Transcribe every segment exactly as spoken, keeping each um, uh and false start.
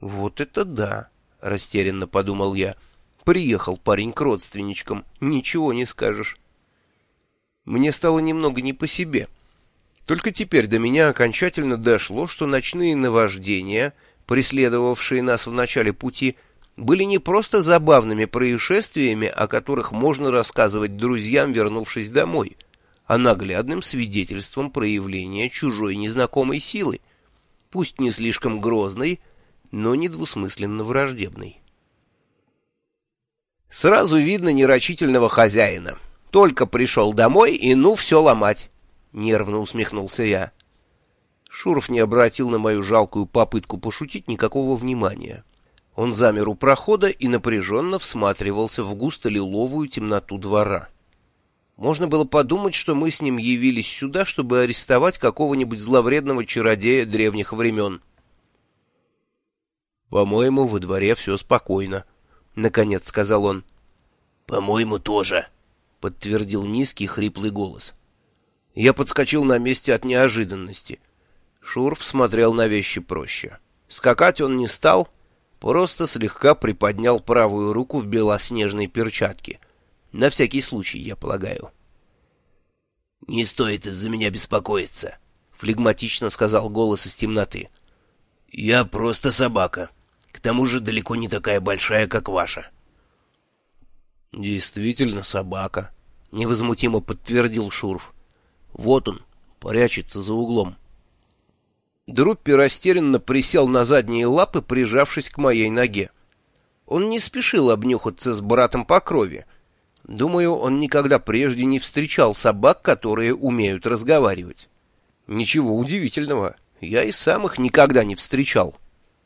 Вот это да, растерянно подумал я. Приехал парень к родственничкам, ничего не скажешь. Мне стало немного не по себе. Только теперь до меня окончательно дошло, что ночные наваждения, преследовавшие нас в начале пути, были не просто забавными происшествиями, о которых можно рассказывать друзьям, вернувшись домой, а наглядным свидетельством проявления чужой незнакомой силы, пусть не слишком грозной, но недвусмысленно враждебной. Сразу видно нерачительного хозяина. Только пришел домой, и ну все ломать, — нервно усмехнулся я. Шуров не обратил на мою жалкую попытку пошутить никакого внимания. Он замер у прохода и напряженно всматривался в густо-лиловую темноту двора. Можно было подумать, что мы с ним явились сюда, чтобы арестовать какого-нибудь зловредного чародея древних времен. «По-моему, во дворе все спокойно», — наконец сказал он. «По-моему, тоже», — подтвердил низкий хриплый голос. Я подскочил на месте от неожиданности. Шуров смотрел на вещи проще. Скакать он не стал, просто слегка приподнял правую руку в белоснежной перчатке. На всякий случай, я полагаю. «Не стоит из-за меня беспокоиться», — флегматично сказал голос из темноты. «Я просто собака. К тому же далеко не такая большая, как ваша». «Действительно собака», — невозмутимо подтвердил Шуров. «Вот он, прячется за углом». Друппи растерянно присел на задние лапы, прижавшись к моей ноге. Он не спешил обнюхаться с братом по крови. Думаю, он никогда прежде не встречал собак, которые умеют разговаривать. Ничего удивительного, я и сам их никогда не встречал.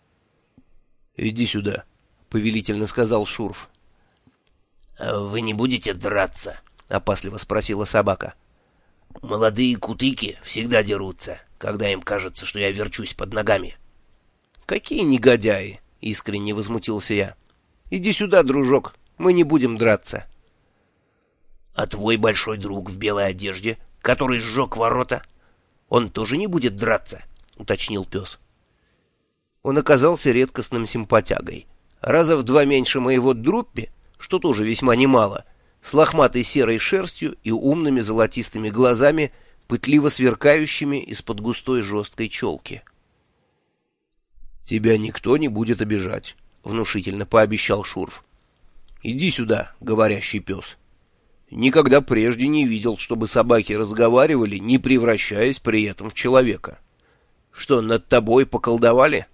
«Иди сюда», — повелительно сказал Шуров. «Вы не будете драться?» — опасливо спросила собака. «Молодые кутыки всегда дерутся, когда им кажется, что я верчусь под ногами». «Какие негодяи!» — искренне возмутился я. «Иди сюда, дружок, мы не будем драться». «А твой большой друг в белой одежде, который сжег ворота, он тоже не будет драться?» — уточнил пес. Он оказался редкостным симпатягой. Раза в два меньше моего Друппи, что тоже весьма немало, с лохматой серой шерстью и умными золотистыми глазами, пытливо сверкающими из-под густой жесткой челки. «Тебя никто не будет обижать», — внушительно пообещал Шуров. «Иди сюда, говорящий пес». Никогда прежде не видел, чтобы собаки разговаривали, не превращаясь при этом в человека. Что, над тобой поколдовали?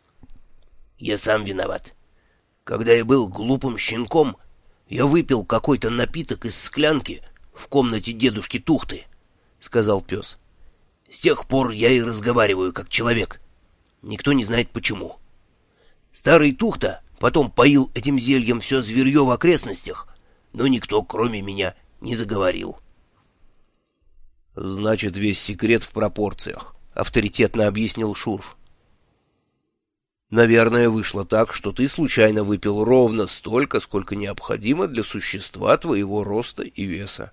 Я сам виноват. Когда я был глупым щенком, я выпил какой-то напиток из склянки в комнате дедушки Тухты, — сказал пес. С тех пор я и разговариваю как человек. Никто не знает почему. Старый Тухта потом поил этим зельем все зверье в окрестностях, но никто, кроме меня, не заговорил. — Значит, весь секрет в пропорциях, — авторитетно объяснил Шуров. — Наверное, вышло так, что ты случайно выпил ровно столько, сколько необходимо для существа твоего роста и веса.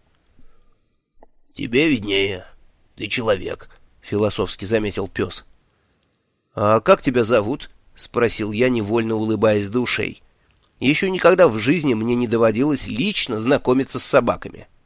— Тебе виднее. Ты человек, — философски заметил пес. — А как тебя зовут? — спросил я, невольно улыбаясь до ушей. Еще никогда в жизни мне не доводилось лично знакомиться с собаками.